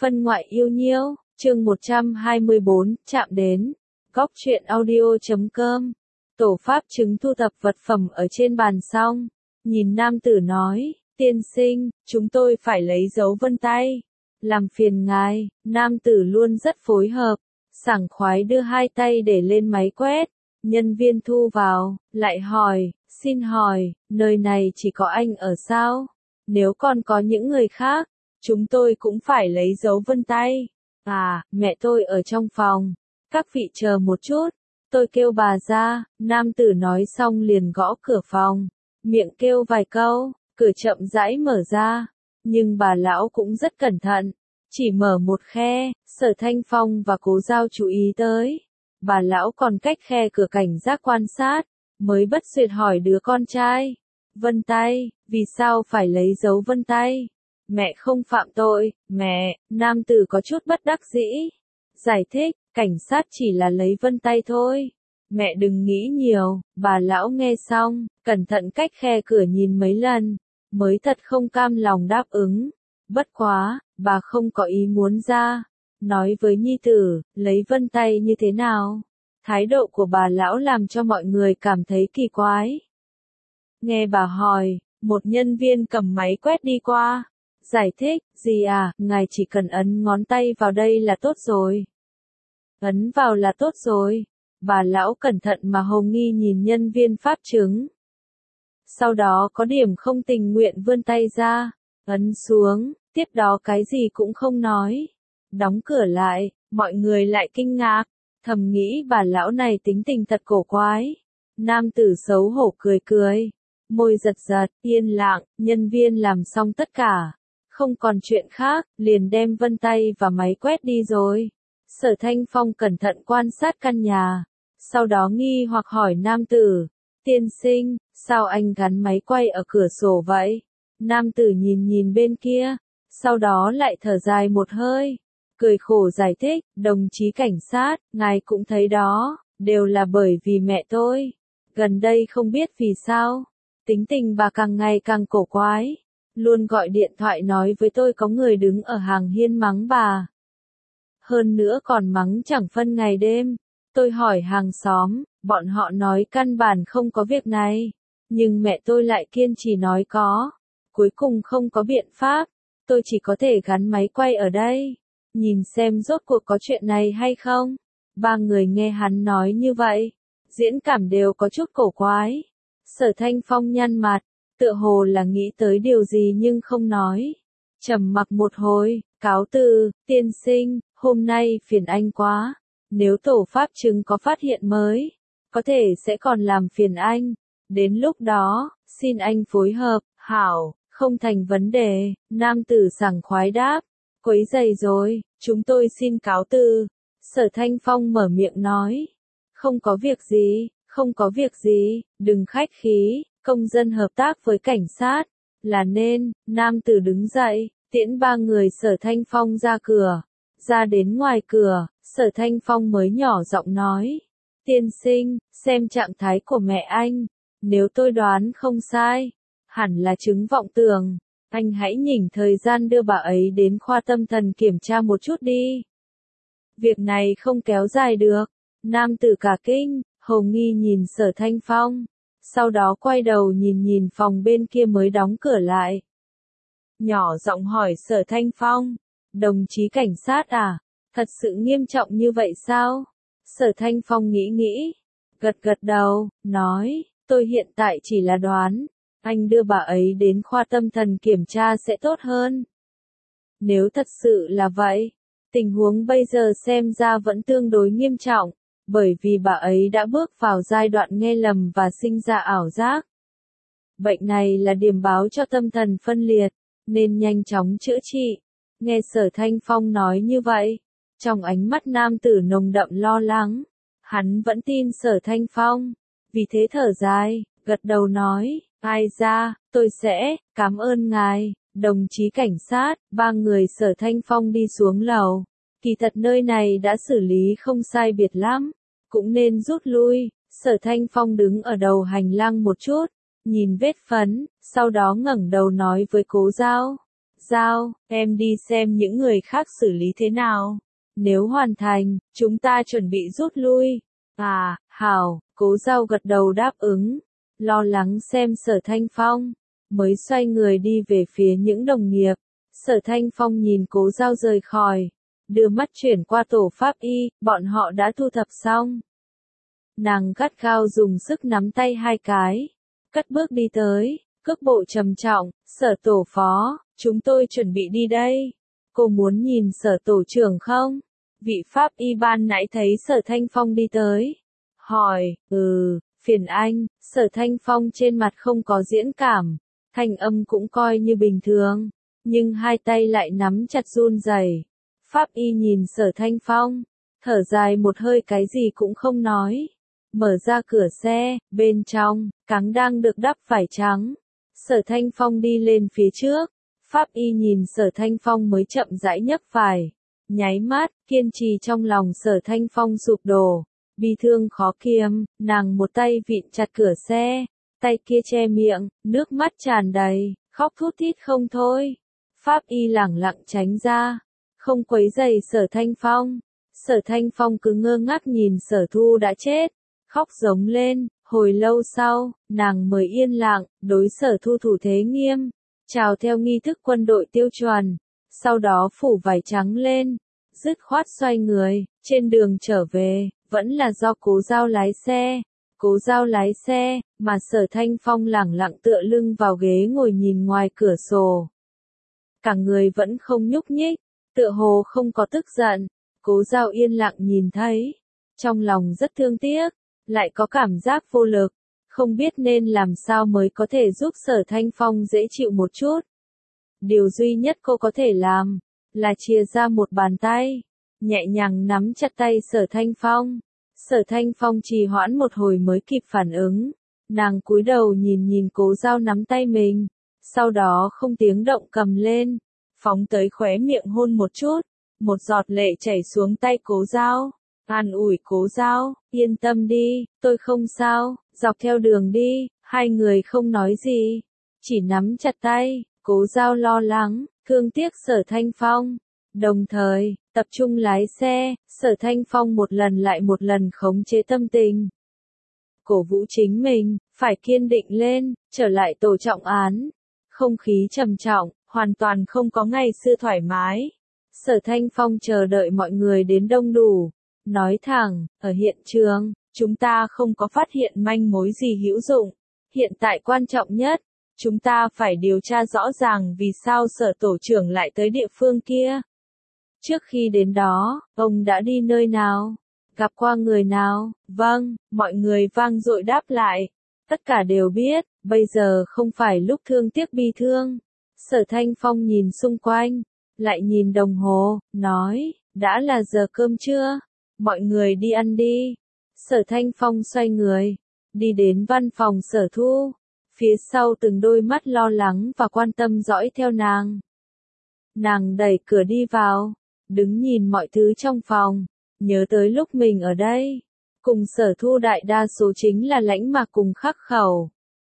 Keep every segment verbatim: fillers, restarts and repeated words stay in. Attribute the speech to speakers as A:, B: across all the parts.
A: Phân ngoại yêu nhiêu, chương một trăm hai mươi bốn, chạm đến. Góc truyện audio chấm com. Tổ pháp chứng thu thập vật phẩm ở trên bàn xong. Nhìn nam tử nói, tiên sinh, chúng tôi phải lấy dấu vân tay. Làm phiền ngài, nam tử luôn rất phối hợp. Sảng khoái đưa hai tay để lên máy quét. Nhân viên thu vào, lại hỏi, xin hỏi, nơi này chỉ có anh ở sao? Nếu còn có những người khác, chúng tôi cũng phải lấy dấu vân tay. À, mẹ tôi ở trong phòng. Các vị chờ một chút. Tôi kêu bà ra, nam tử nói xong liền gõ cửa phòng. Miệng kêu vài câu, cửa chậm rãi mở ra. Nhưng bà lão cũng rất cẩn thận. Chỉ mở một khe, Sở Thanh Phong và Cố Giao chú ý tới. Bà lão còn cách khe cửa cảnh giác quan sát. Mới bất duyệt hỏi đứa con trai. Vân tay, vì sao phải lấy dấu vân tay? Mẹ không phạm tội, mẹ, nam tử có chút bất đắc dĩ. Giải thích, cảnh sát chỉ là lấy vân tay thôi. Mẹ đừng nghĩ nhiều, bà lão nghe xong, cẩn thận cách khe cửa nhìn mấy lần, mới thật không cam lòng đáp ứng. Bất quá, bà không có ý muốn ra. Nói với nhi tử, lấy vân tay như thế nào? Thái độ của bà lão làm cho mọi người cảm thấy kỳ quái. Nghe bà hỏi, một nhân viên cầm máy quét đi qua. Giải thích, gì à, ngài chỉ cần ấn ngón tay vào đây là tốt rồi. Ấn vào là tốt rồi. Bà lão cẩn thận mà hồ nghi nhìn nhân viên pháp chứng. Sau đó có điểm không tình nguyện vươn tay ra, ấn xuống, tiếp đó cái gì cũng không nói. Đóng cửa lại, mọi người lại kinh ngạc, thầm nghĩ bà lão này tính tình thật cổ quái. Nam tử xấu hổ cười cười, môi giật giật, yên lặng, nhân viên làm xong tất cả. Không còn chuyện khác, liền đem vân tay và máy quét đi rồi. Sở Thanh Phong cẩn thận quan sát căn nhà. Sau đó nghi hoặc hỏi nam tử. Tiên sinh, sao anh gắn máy quay ở cửa sổ vậy? Nam tử nhìn nhìn bên kia. Sau đó lại thở dài một hơi. Cười khổ giải thích, đồng chí cảnh sát, ngài cũng thấy đó, đều là bởi vì mẹ tôi. Gần đây không biết vì sao. Tính tình bà càng ngày càng cổ quái. Luôn gọi điện thoại nói với tôi có người đứng ở hàng hiên mắng bà. Hơn nữa còn mắng chẳng phân ngày đêm. Tôi hỏi hàng xóm, bọn họ nói căn bản không có việc này. Nhưng mẹ tôi lại kiên trì nói có. Cuối cùng không có biện pháp. Tôi chỉ có thể gắn máy quay ở đây. Nhìn xem rốt cuộc có chuyện này hay không. Ba người nghe hắn nói như vậy. Diễn cảm đều có chút cổ quái. Sở Thanh Phong nhăn mặt. Tựa hồ là nghĩ tới điều gì nhưng không nói. Trầm mặc một hồi, cáo từ, tiên sinh, hôm nay phiền anh quá. Nếu tổ pháp chứng có phát hiện mới, có thể sẽ còn làm phiền anh. Đến lúc đó, xin anh phối hợp, hảo, không thành vấn đề. Nam tử sảng khoái đáp, quấy rầy rồi, chúng tôi xin cáo từ. Sở Thanh Phong mở miệng nói, không có việc gì, không có việc gì, đừng khách khí. Công dân hợp tác với cảnh sát, là nên, nam tử đứng dậy, tiễn ba người Sở Thanh Phong ra cửa. Ra đến ngoài cửa, Sở Thanh Phong mới nhỏ giọng nói. Tiên sinh, xem trạng thái của mẹ anh. Nếu tôi đoán không sai, hẳn là chứng vọng tưởng. Anh hãy nhỉnh thời gian đưa bà ấy đến khoa tâm thần kiểm tra một chút đi. Việc này không kéo dài được. Nam tử cả kinh, hồ nghi nhìn Sở Thanh Phong. Sau đó quay đầu nhìn nhìn phòng bên kia mới đóng cửa lại. Nhỏ giọng hỏi Sở Thanh Phong. Đồng chí cảnh sát à? Thật sự nghiêm trọng như vậy sao? Sở Thanh Phong nghĩ nghĩ. Gật gật đầu, nói. Tôi hiện tại chỉ là đoán. Anh đưa bà ấy đến khoa tâm thần kiểm tra sẽ tốt hơn. Nếu thật sự là vậy. Tình huống bây giờ xem ra vẫn tương đối nghiêm trọng. Bởi vì bà ấy đã bước vào giai đoạn nghe lầm và sinh ra ảo giác. Bệnh này là điểm báo cho tâm thần phân liệt, nên nhanh chóng chữa trị. Nghe Sở Thanh Phong nói như vậy, trong ánh mắt nam tử nồng đậm lo lắng, hắn vẫn tin Sở Thanh Phong, vì thế thở dài, gật đầu nói, ai ra, tôi sẽ, cảm ơn ngài, đồng chí cảnh sát. Ba người Sở Thanh Phong đi xuống lầu. Kỳ thật nơi này đã xử lý không sai biệt lắm, cũng nên rút lui. Sở Thanh Phong đứng ở đầu hành lang một chút, nhìn vết phấn, sau đó ngẩng đầu nói với Cố Giao. Giao, em đi xem những người khác xử lý thế nào. Nếu hoàn thành, chúng ta chuẩn bị rút lui. À, hảo, Cố Giao gật đầu đáp ứng. Lo lắng xem Sở Thanh Phong, mới xoay người đi về phía những đồng nghiệp. Sở Thanh Phong nhìn Cố Giao rời khỏi, đưa mắt chuyển qua tổ pháp y, bọn họ đã thu thập xong. Nàng gắt gao dùng sức nắm tay hai cái, cất bước đi tới, cước bộ trầm trọng. Sở tổ phó, chúng tôi chuẩn bị đi đây. Cô muốn nhìn Sở tổ trưởng không? Vị pháp y ban nãy thấy Sở Thanh Phong đi tới, hỏi. Ừ, phiền anh. Sở Thanh Phong trên mặt không có diễn cảm, thanh âm cũng coi như bình thường, nhưng hai tay lại nắm chặt run rẩy. Pháp y nhìn Sở Thanh Phong, thở dài một hơi, cái gì cũng không nói. Mở ra cửa xe, bên trong, cáng đang được đắp vải trắng. Sở Thanh Phong đi lên phía trước, Pháp y nhìn Sở Thanh Phong mới chậm rãi nhấc vải. Nháy mắt, kiên trì trong lòng Sở Thanh Phong sụp đổ, bi thương khó kiềm, nàng một tay vịn chặt cửa xe, tay kia che miệng, nước mắt tràn đầy, khóc thút thít không thôi. Pháp y lẳng lặng tránh ra, không quấy rầy Sở Thanh Phong. Sở Thanh Phong cứ ngơ ngác nhìn Sở Thu đã chết, khóc giống lên. Hồi lâu sau, nàng mới yên lặng, đối Sở Thu thủ thế nghiêm, chào theo nghi thức quân đội tiêu chuẩn, sau đó phủ vải trắng lên, dứt khoát xoay người. Trên đường trở về, vẫn là do Cố Giao lái xe. Cố Giao lái xe, mà Sở Thanh Phong lẳng lặng tựa lưng vào ghế ngồi nhìn ngoài cửa sổ. Cả người vẫn không nhúc nhích, tựa hồ không có tức giận. Cố Giao yên lặng nhìn thấy, trong lòng rất thương tiếc, lại có cảm giác vô lực, không biết nên làm sao mới có thể giúp Sở Thanh Phong dễ chịu một chút. Điều duy nhất cô có thể làm, là chia ra một bàn tay, nhẹ nhàng nắm chặt tay Sở Thanh Phong. Sở Thanh Phong trì hoãn một hồi mới kịp phản ứng, nàng cúi đầu nhìn nhìn Cố Giao nắm tay mình, sau đó không tiếng động cầm lên, phóng tới khóe miệng hôn một chút, một giọt lệ chảy xuống tay Cố Giao. An ủi Cố Giao, yên tâm đi, tôi không sao. Dọc theo đường đi, hai người không nói gì, chỉ nắm chặt tay. Cố Giao lo lắng, thương tiếc Sở Thanh Phong, đồng thời, tập trung lái xe. Sở Thanh Phong một lần lại một lần khống chế tâm tình, cổ vũ chính mình, phải kiên định lên. Trở lại tổ trọng án, không khí trầm trọng, hoàn toàn không có ngày xưa thoải mái. Sở Thanh Phong chờ đợi mọi người đến đông đủ, nói thẳng, ở hiện trường, chúng ta không có phát hiện manh mối gì hữu dụng. Hiện tại quan trọng nhất, chúng ta phải điều tra rõ ràng vì sao Sở tổ trưởng lại tới địa phương kia. Trước khi đến đó, ông đã đi nơi nào? Gặp qua người nào? Vâng, mọi người vang dội đáp lại. Tất cả đều biết, bây giờ không phải lúc thương tiếc bi thương. Sở Thanh Phong nhìn xung quanh, lại nhìn đồng hồ, nói, đã là giờ cơm trưa, mọi người đi ăn đi. Sở Thanh Phong xoay người, đi đến văn phòng Sở Thu, phía sau từng đôi mắt lo lắng và quan tâm dõi theo nàng. Nàng đẩy cửa đi vào, đứng nhìn mọi thứ trong phòng, nhớ tới lúc mình ở đây, cùng Sở Thu đại đa số chính là lãnh mạc cùng khắc khẩu.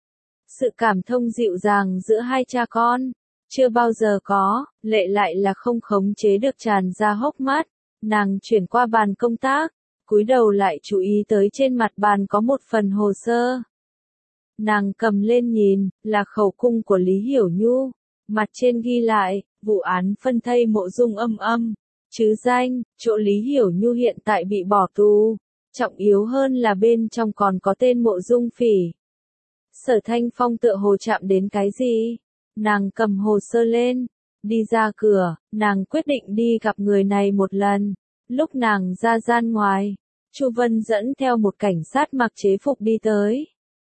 A: Sự cảm thông dịu dàng giữa hai cha con, chưa bao giờ có. Lệ lại là không khống chế được tràn ra hốc mắt. Nàng chuyển qua bàn công tác, cúi đầu lại chú ý tới trên mặt bàn có một phần hồ sơ. Nàng cầm lên nhìn, là khẩu cung của Lý Hiểu Nhu. Mặt trên ghi lại, vụ án phân thây Mộ Dung Âm Âm, chứ danh, chỗ Lý Hiểu Nhu hiện tại bị bỏ tù. Trọng yếu hơn là bên trong còn có tên Mộ Dung Phỉ. Sở Thanh Phong tựa hồ chạm đến cái gì? Nàng cầm hồ sơ lên, đi ra cửa. Nàng quyết định đi gặp người này một lần. Lúc nàng ra gian ngoài, Chu Vân dẫn theo một cảnh sát mặc chế phục đi tới.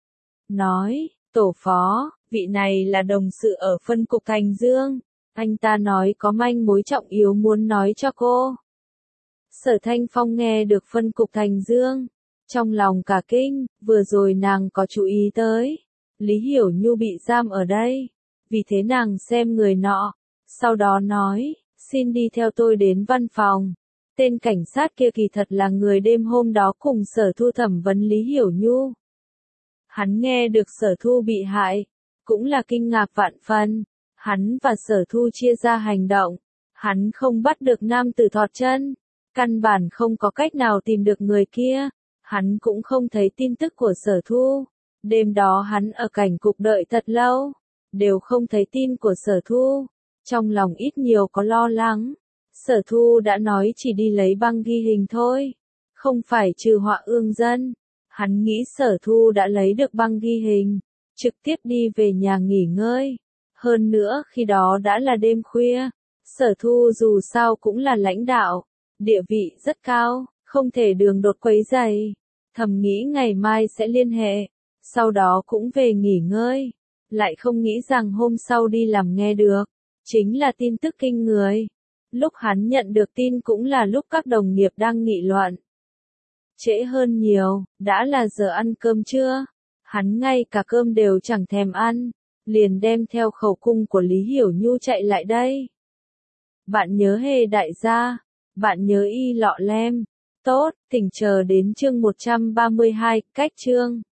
A: Nói, tổ phó, vị này là đồng sự ở phân cục Thành Dương. Anh ta nói có manh mối trọng yếu muốn nói cho cô. Sở Thanh Phong nghe được phân cục Thành Dương, trong lòng cả kinh. Vừa rồi nàng có chú ý tới, Lý Hiểu Nhu bị giam ở đây, vì thế nàng xem người nọ, sau đó nói, xin đi theo tôi đến văn phòng. Tên cảnh sát kia kỳ thật là người đêm hôm đó cùng Sở Thu thẩm vấn Lý Hiểu Nhu. Hắn nghe được Sở Thu bị hại, cũng là kinh ngạc vạn phần. Hắn và Sở Thu chia ra hành động. Hắn không bắt được nam tử thọt chân. Căn bản không có cách nào tìm được người kia. Hắn cũng không thấy tin tức của Sở Thu. Đêm đó hắn ở cảnh cục đợi thật lâu. Đều không thấy tin của Sở Thu. Trong lòng ít nhiều có lo lắng. Sở Thu đã nói chỉ đi lấy băng ghi hình thôi. Không phải trừ họa ương dân. Hắn nghĩ Sở Thu đã lấy được băng ghi hình. Trực tiếp đi về nhà nghỉ ngơi. Hơn nữa khi đó đã là đêm khuya. Sở Thu dù sao cũng là lãnh đạo. Địa vị rất cao. Không thể đường đột quấy rầy. Thầm nghĩ ngày mai sẽ liên hệ. Sau đó cũng về nghỉ ngơi. Lại không nghĩ rằng hôm sau đi làm nghe được. Chính là tin tức kinh người. Lúc hắn nhận được tin cũng là lúc các đồng nghiệp đang nghị luận. Trễ hơn nhiều, đã là giờ ăn cơm trưa. Hắn ngay cả cơm đều chẳng thèm ăn. Liền đem theo khẩu cung của Lý Hiểu Nhu chạy lại đây. Bạn nhớ Hề đại gia. Bạn nhớ Y Lọ Lem. Tốt, thỉnh chờ đến chương một trăm ba mươi hai, cách chương.